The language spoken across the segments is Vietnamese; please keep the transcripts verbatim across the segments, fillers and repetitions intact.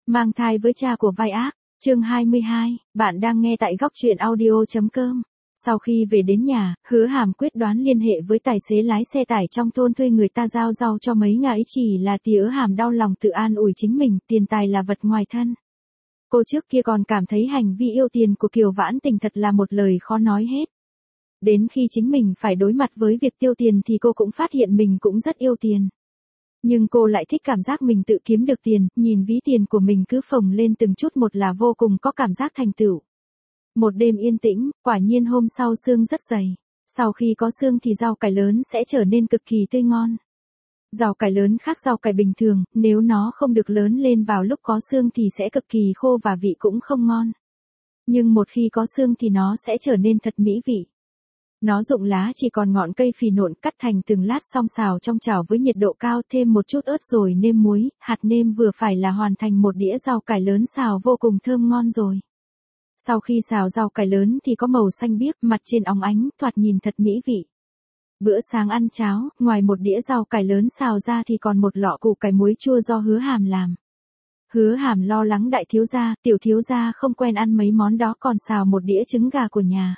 Mang thai với cha của vai ác, chương hai mươi hai, bạn đang nghe tại góc truyện audio.com. Sau khi về đến nhà, Hứa Hàm quyết đoán liên hệ với tài xế lái xe tải trong thôn thuê người ta giao rau cho mấy ngày, chỉ là tía Hàm đau lòng tự an ủi chính mình, tiền tài là vật ngoài thân. Cô trước kia còn cảm thấy hành vi yêu tiền của Kiều Vãn Tình thật là một lời khó nói hết. Đến khi chính mình phải đối mặt với việc tiêu tiền thì cô cũng phát hiện mình cũng rất yêu tiền. Nhưng cô lại thích cảm giác mình tự kiếm được tiền, nhìn ví tiền của mình cứ phồng lên từng chút một là vô cùng có cảm giác thành tựu. Một đêm yên tĩnh, quả nhiên hôm sau sương rất dày. Sau khi có sương thì rau cải lớn sẽ trở nên cực kỳ tươi ngon. Rau cải lớn khác rau cải bình thường, nếu nó không được lớn lên vào lúc có sương thì sẽ cực kỳ khô và vị cũng không ngon. Nhưng một khi có sương thì nó sẽ trở nên thật mỹ vị. Nó rụng lá chỉ còn ngọn cây phì nộn, cắt thành từng lát xong xào trong chảo với nhiệt độ cao, thêm một chút ớt rồi nêm muối, hạt nêm vừa phải là hoàn thành một đĩa rau cải lớn xào vô cùng thơm ngon rồi. Sau khi xào rau cải lớn thì có màu xanh biếc, mặt trên óng ánh, thoạt nhìn thật mỹ vị. Bữa sáng ăn cháo, ngoài một đĩa rau cải lớn xào ra thì còn một lọ củ cải muối chua do Hứa Hàm làm. Hứa Hàm lo lắng đại thiếu gia, tiểu thiếu gia không quen ăn mấy món đó, còn xào một đĩa trứng gà của nhà.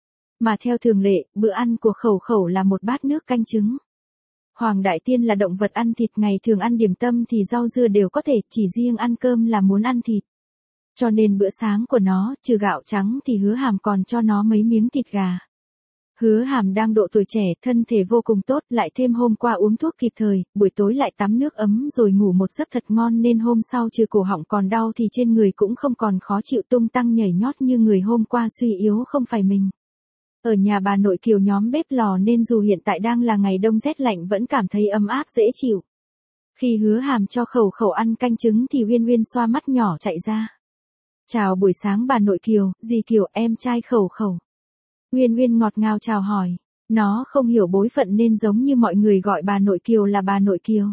Mà theo thường lệ, bữa ăn của Khẩu Khẩu là một bát nước canh trứng. Hoàng Đại Tiên là động vật ăn thịt, ngày thường ăn điểm tâm thì rau dưa đều có thể, chỉ riêng ăn cơm là muốn ăn thịt. Cho nên bữa sáng của nó, trừ gạo trắng thì Hứa Hàm còn cho nó mấy miếng thịt gà. Hứa Hàm đang độ tuổi trẻ, thân thể vô cùng tốt, lại thêm hôm qua uống thuốc kịp thời, buổi tối lại tắm nước ấm rồi ngủ một giấc thật ngon nên hôm sau trừ cổ họng còn đau thì trên người cũng không còn khó chịu tung tăng nhảy nhót như người hôm qua suy yếu không phải mình. Ở nhà bà nội Kiều nhóm bếp lò nên dù hiện tại đang là ngày đông rét lạnh vẫn cảm thấy ấm áp dễ chịu. Khi Hứa Hàm cho Khẩu Khẩu ăn canh trứng thì Uyên Uyên xoa mắt nhỏ chạy ra. Chào buổi sáng bà nội Kiều, dì Kiều, em trai Khẩu Khẩu. Uyên Uyên ngọt ngào chào hỏi. Nó không hiểu bối phận nên giống như mọi người gọi bà nội Kiều là bà nội Kiều.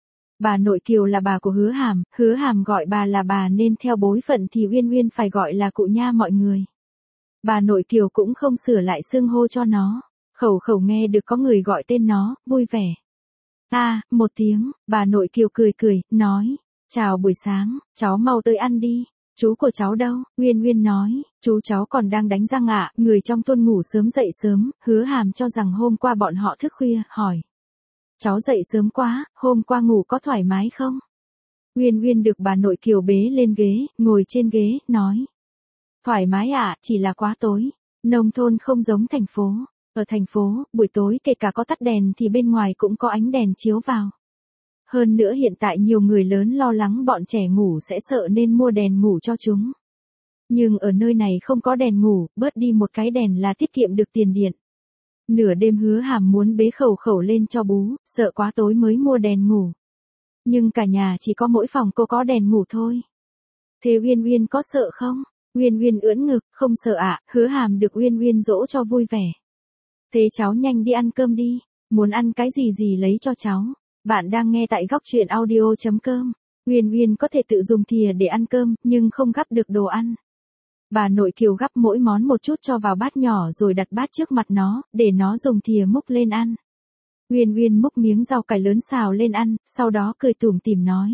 Bà nội Kiều là bà của Hứa Hàm, Hứa Hàm gọi bà là bà nên theo bối phận thì Uyên Uyên phải gọi là cụ nha mọi người. Bà nội Kiều cũng không sửa lại xưng hô cho nó. Khẩu Khẩu nghe được có người gọi tên nó, vui vẻ. A, à, một tiếng, bà nội Kiều cười cười, nói, chào buổi sáng, cháu mau tới ăn đi. Chú của cháu đâu? Uyên Uyên nói, chú cháu còn đang đánh răng ạ, à, người trong thôn ngủ sớm dậy sớm, Hứa Hàm cho rằng hôm qua bọn họ thức khuya, hỏi. Cháu dậy sớm quá, hôm qua ngủ có thoải mái không? Uyên Uyên được bà nội Kiều bế lên ghế, ngồi trên ghế, nói. Thoải mái ạ, à, chỉ là quá tối. Nông thôn không giống thành phố. Ở thành phố, buổi tối kể cả có tắt đèn thì bên ngoài cũng có ánh đèn chiếu vào. Hơn nữa hiện tại nhiều người lớn lo lắng bọn trẻ ngủ sẽ sợ nên mua đèn ngủ cho chúng. Nhưng ở nơi này không có đèn ngủ, bớt đi một cái đèn là tiết kiệm được tiền điện. Nửa đêm Hứa Hàm muốn bế Khẩu Khẩu lên cho bú, sợ quá tối mới mua đèn ngủ. Nhưng cả nhà chỉ có mỗi phòng cô có đèn ngủ thôi. Thế Uyên Uyên có sợ không? Uyên Uyên ưỡn ngực, không sợ ạ, à, Hứa Hàm được Uyên Uyên dỗ cho vui vẻ. Thế cháu nhanh đi ăn cơm đi, muốn ăn cái gì gì lấy cho cháu. Bạn đang nghe tại góc truyện audio.com. Uyên Uyên có thể tự dùng thìa để ăn cơm, nhưng không gắp được đồ ăn. Bà nội Kiều gắp mỗi món một chút cho vào bát nhỏ rồi đặt bát trước mặt nó, để nó dùng thìa múc lên ăn. Uyên Uyên múc miếng rau cải lớn xào lên ăn, sau đó cười tủm tỉm nói.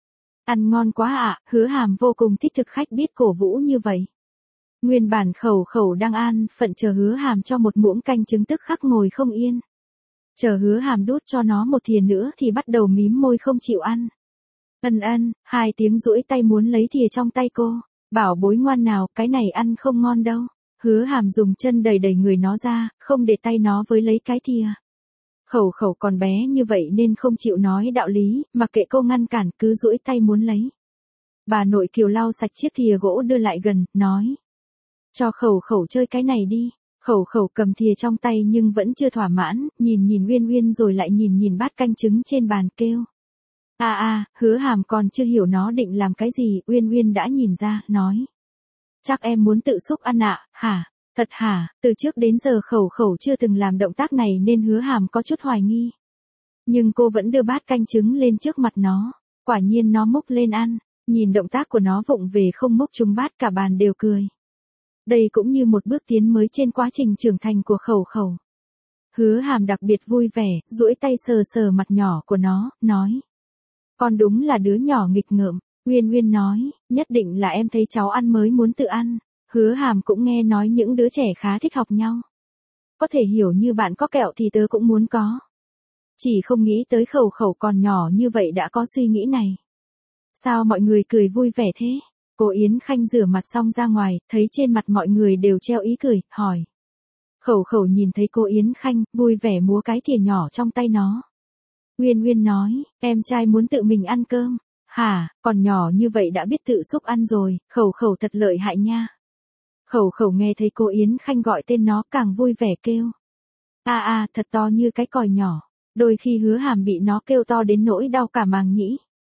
Ăn ngon quá ạ, à, Hứa Hàm vô cùng thích thực khách biết cổ vũ như vậy. Nguyên bản Khẩu Khẩu đang an phận chờ Hứa Hàm cho một muỗng canh trứng tức khắc ngồi không yên. Chờ Hứa Hàm đút cho nó một thìa nữa thì bắt đầu mím môi không chịu ăn. Ân ân, hai tiếng duỗi tay muốn lấy thìa trong tay cô. Bảo bối ngoan nào, cái này ăn không ngon đâu. Hứa Hàm dùng chân đẩy đẩy người nó ra, không để tay nó với lấy cái thìa. Khẩu Khẩu còn bé như vậy nên không chịu nói đạo lý, mặc kệ cô ngăn cản cứ duỗi tay muốn lấy. Bà nội Kiều lau sạch chiếc thìa gỗ đưa lại gần, nói. Cho Khẩu Khẩu chơi cái này đi. Khẩu Khẩu cầm thìa trong tay nhưng vẫn chưa thỏa mãn, nhìn nhìn Uyên Uyên rồi lại nhìn nhìn bát canh trứng trên bàn kêu. À à, Hứa Hàm còn chưa hiểu nó định làm cái gì, Uyên Uyên đã nhìn ra, nói. Chắc em muốn tự xúc ăn ạ, à, hả? Thật hả? Từ trước đến giờ Khẩu Khẩu chưa từng làm động tác này nên Hứa Hàm có chút hoài nghi. Nhưng cô vẫn đưa bát canh trứng lên trước mặt nó, quả nhiên nó múc lên ăn, nhìn động tác của nó vụng về không múc trúng bát cả bàn đều cười. Đây cũng như một bước tiến mới trên quá trình trưởng thành của Khẩu Khẩu. Hứa Hàm đặc biệt vui vẻ, duỗi tay sờ sờ mặt nhỏ của nó, nói. Con đúng là đứa nhỏ nghịch ngợm, Uyên Uyên nói, nhất định là em thấy cháu ăn mới muốn tự ăn. Hứa Hàm cũng nghe nói những đứa trẻ khá thích học nhau. Có thể hiểu như bạn có kẹo thì tớ cũng muốn có. Chỉ không nghĩ tới Khẩu Khẩu còn nhỏ như vậy đã có suy nghĩ này. Sao mọi người cười vui vẻ thế? Cô Yến Khanh rửa mặt xong ra ngoài, thấy trên mặt mọi người đều treo ý cười, hỏi. Khẩu Khẩu nhìn thấy cô Yến Khanh, vui vẻ múa cái thìa nhỏ trong tay nó. Uyên Uyên nói, em trai muốn tự mình ăn cơm. Hả, còn nhỏ như vậy đã biết tự xúc ăn rồi, Khẩu Khẩu thật lợi hại nha. Khẩu Khẩu nghe thấy cô Yến Khanh gọi tên nó càng vui vẻ kêu. A a, thật to như cái còi nhỏ. Đôi khi Hứa Hàm bị nó kêu to đến nỗi đau cả màng nhĩ.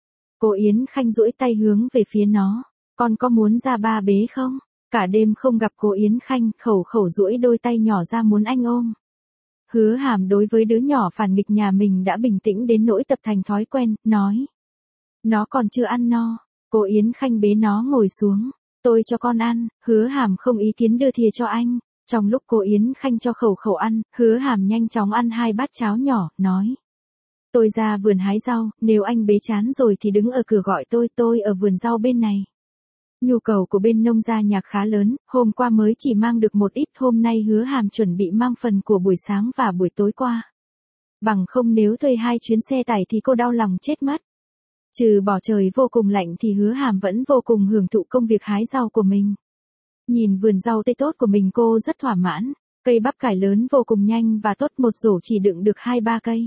Cô Yến Khanh duỗi tay hướng về phía nó. Con có muốn ra ba bế không? Cả đêm không gặp cô Yến Khanh, Khẩu Khẩu duỗi đôi tay nhỏ ra muốn anh ôm. Hứa Hàm đối với đứa nhỏ phản nghịch nhà mình đã bình tĩnh đến nỗi tập thành thói quen, nói. Nó còn chưa ăn no. Cô Yến Khanh bế nó ngồi xuống. Tôi cho con ăn. Hứa Hàm không ý kiến đưa thìa cho anh. Trong lúc cô Yến Khanh cho Khẩu Khẩu ăn, Hứa Hàm nhanh chóng ăn hai bát cháo nhỏ, nói. Tôi ra vườn hái rau, nếu anh bế chán rồi thì đứng ở cửa gọi tôi, tôi ở vườn rau bên này. Nhu cầu của bên nông gia nhạc khá lớn, hôm qua mới chỉ mang được một ít, hôm nay Hứa Hàm chuẩn bị mang phần của buổi sáng và buổi tối qua. Bằng không nếu thuê hai chuyến xe tải thì cô đau lòng chết mất. Trừ bỏ trời vô cùng lạnh thì Hứa Hàm vẫn vô cùng hưởng thụ công việc hái rau của mình. Nhìn vườn rau tươi tốt của mình cô rất thỏa mãn, cây bắp cải lớn vô cùng nhanh và tốt, một rổ chỉ đựng được hai ba cây.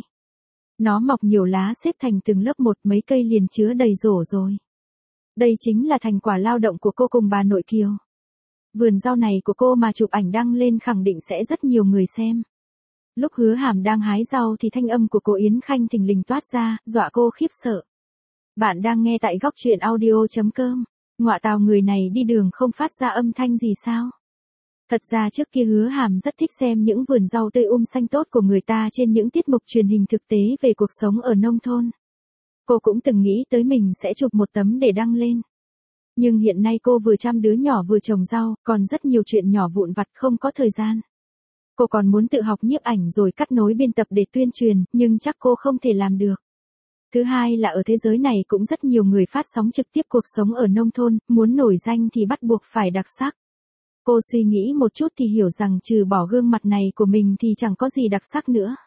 Nó mọc nhiều lá xếp thành từng lớp một, mấy cây liền chứa đầy rổ rồi. Đây chính là thành quả lao động của cô cùng bà nội Kiều. Vườn rau này của cô mà chụp ảnh đăng lên khẳng định sẽ rất nhiều người xem. Lúc Hứa Hàm đang hái rau thì thanh âm của cô Yến Khanh thình lình toát ra, dọa cô khiếp sợ. Bạn đang nghe tại góc truyện audio.com. Ngọa tào, người này đi đường không phát ra âm thanh gì sao? Thật ra trước kia Hứa Hàm rất thích xem những vườn rau tươi um xanh tốt của người ta trên những tiết mục truyền hình thực tế về cuộc sống ở nông thôn. Cô cũng từng nghĩ tới mình sẽ chụp một tấm để đăng lên. Nhưng hiện nay cô vừa chăm đứa nhỏ vừa trồng rau, còn rất nhiều chuyện nhỏ vụn vặt không có thời gian. Cô còn muốn tự học nhiếp ảnh rồi cắt nối biên tập để tuyên truyền, nhưng chắc cô không thể làm được. Thứ hai là ở thế giới này cũng rất nhiều người phát sóng trực tiếp cuộc sống ở nông thôn, muốn nổi danh thì bắt buộc phải đặc sắc. Cô suy nghĩ một chút thì hiểu rằng trừ bỏ gương mặt này của mình thì chẳng có gì đặc sắc nữa.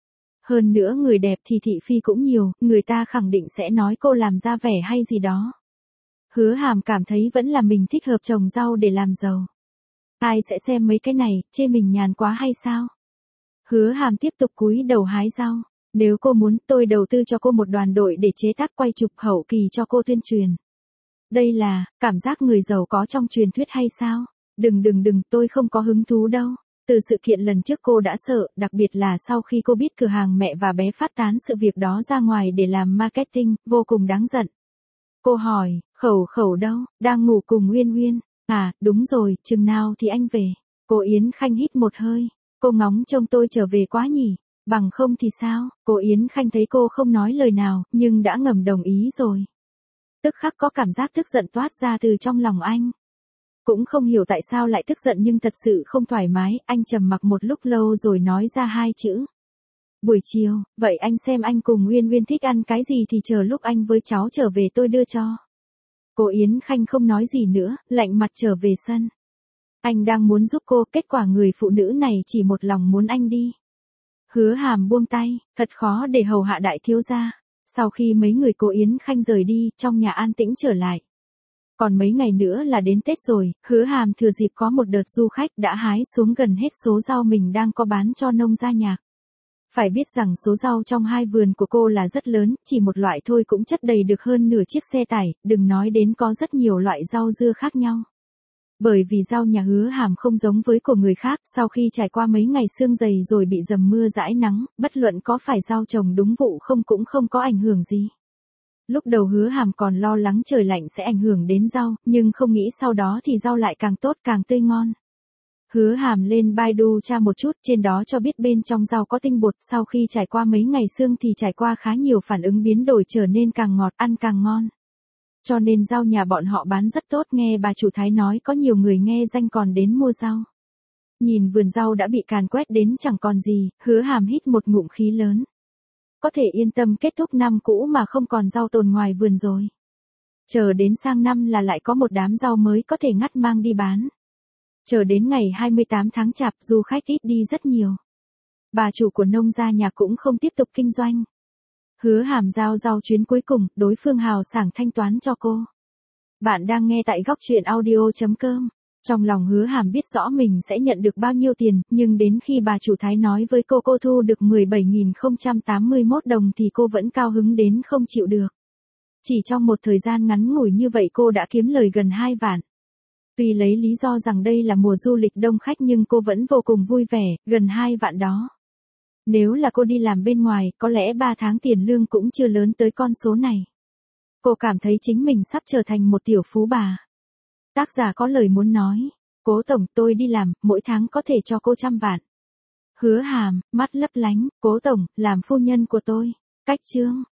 Hơn nữa người đẹp thì thị phi cũng nhiều, người ta khẳng định sẽ nói cô làm ra vẻ hay gì đó. Hứa Hàm cảm thấy vẫn là mình thích hợp trồng rau để làm giàu. Ai sẽ xem mấy cái này, chê mình nhàn quá hay sao? Hứa Hàm tiếp tục cúi đầu hái rau. Nếu cô muốn, tôi đầu tư cho cô một đoàn đội để chế tác quay chụp hậu kỳ cho cô tuyên truyền. Đây là, cảm giác người giàu có trong truyền thuyết hay sao? Đừng đừng đừng, tôi không có hứng thú đâu. Từ sự kiện lần trước cô đã sợ, đặc biệt là sau khi cô biết cửa hàng mẹ và bé phát tán sự việc đó ra ngoài để làm marketing, vô cùng đáng giận. Cô hỏi, Khẩu Khẩu đâu, đang ngủ cùng Uyên Uyên. À, đúng rồi, chừng nào thì anh về. Cô Yến Khanh hít một hơi. Cô ngóng trông tôi trở về quá nhỉ. Bằng không thì sao? Cô Yến Khanh thấy cô không nói lời nào, nhưng đã ngầm đồng ý rồi. Tức khắc có cảm giác tức giận toát ra từ trong lòng anh. Cũng không hiểu tại sao lại tức giận nhưng thật sự không thoải mái, anh trầm mặc một lúc lâu rồi nói ra hai chữ. Buổi chiều, vậy anh xem anh cùng Uyên Uyên thích ăn cái gì thì chờ lúc anh với cháu trở về tôi đưa cho. Cô Yến Khanh không nói gì nữa, lạnh mặt trở về sân. Anh đang muốn giúp cô, kết quả người phụ nữ này chỉ một lòng muốn anh đi. Hứa Hàm buông tay, thật khó để hầu hạ đại thiếu gia. Sau khi mấy người cô Yến Khanh rời đi, trong nhà an tĩnh trở lại. Còn mấy ngày nữa là đến Tết rồi, Hứa Hàm thừa dịp có một đợt du khách đã hái xuống gần hết số rau mình đang có bán cho nông gia nhạc. Phải biết rằng số rau trong hai vườn của cô là rất lớn, chỉ một loại thôi cũng chất đầy được hơn nửa chiếc xe tải, đừng nói đến có rất nhiều loại rau dưa khác nhau. Bởi vì rau nhà Hứa Hàm không giống với của người khác, sau khi trải qua mấy ngày sương dày rồi bị dầm mưa dãi nắng, bất luận có phải rau trồng đúng vụ không cũng không có ảnh hưởng gì. Lúc đầu Hứa Hàm còn lo lắng trời lạnh sẽ ảnh hưởng đến rau, nhưng không nghĩ sau đó thì rau lại càng tốt càng tươi ngon. Hứa Hàm lên Baidu tra một chút, trên đó cho biết bên trong rau có tinh bột, sau khi trải qua mấy ngày sương thì trải qua khá nhiều phản ứng biến đổi trở nên càng ngọt, ăn càng ngon. Cho nên rau nhà bọn họ bán rất tốt, nghe bà chủ Thái nói có nhiều người nghe danh còn đến mua rau. Nhìn vườn rau đã bị càn quét đến chẳng còn gì, Hứa Hàm hít một ngụm khí lớn. Có thể yên tâm kết thúc năm cũ mà không còn rau tồn ngoài vườn rồi. Chờ đến sang năm là lại có một đám rau mới có thể ngắt mang đi bán. Chờ đến ngày hai mươi tám tháng Chạp, du khách ít đi rất nhiều. Bà chủ của nông gia nhà cũng không tiếp tục kinh doanh. Hứa Hàm giao rau chuyến cuối cùng, đối phương hào sảng thanh toán cho cô. Bạn đang nghe tại góc truyện audio chấm com. Trong lòng Hứa Hàm biết rõ mình sẽ nhận được bao nhiêu tiền, nhưng đến khi bà chủ Thái nói với cô cô thu được mười bảy nghìn không trăm tám mươi mốt đồng thì cô vẫn cao hứng đến không chịu được. Chỉ trong một thời gian ngắn ngủi như vậy cô đã kiếm lời gần hai vạn. Tuy lấy lý do rằng đây là mùa du lịch đông khách nhưng cô vẫn vô cùng vui vẻ, gần hai vạn đó. Nếu là cô đi làm bên ngoài, có lẽ ba tháng tiền lương cũng chưa lớn tới con số này. Cô cảm thấy chính mình sắp trở thành một tiểu phú bà. Tác giả có lời muốn nói, Cố tổng, tôi đi làm, mỗi tháng có thể cho cô trăm vạn. Hứa Hàm, mắt lấp lánh, Cố tổng, làm phu nhân của tôi. Cách chương.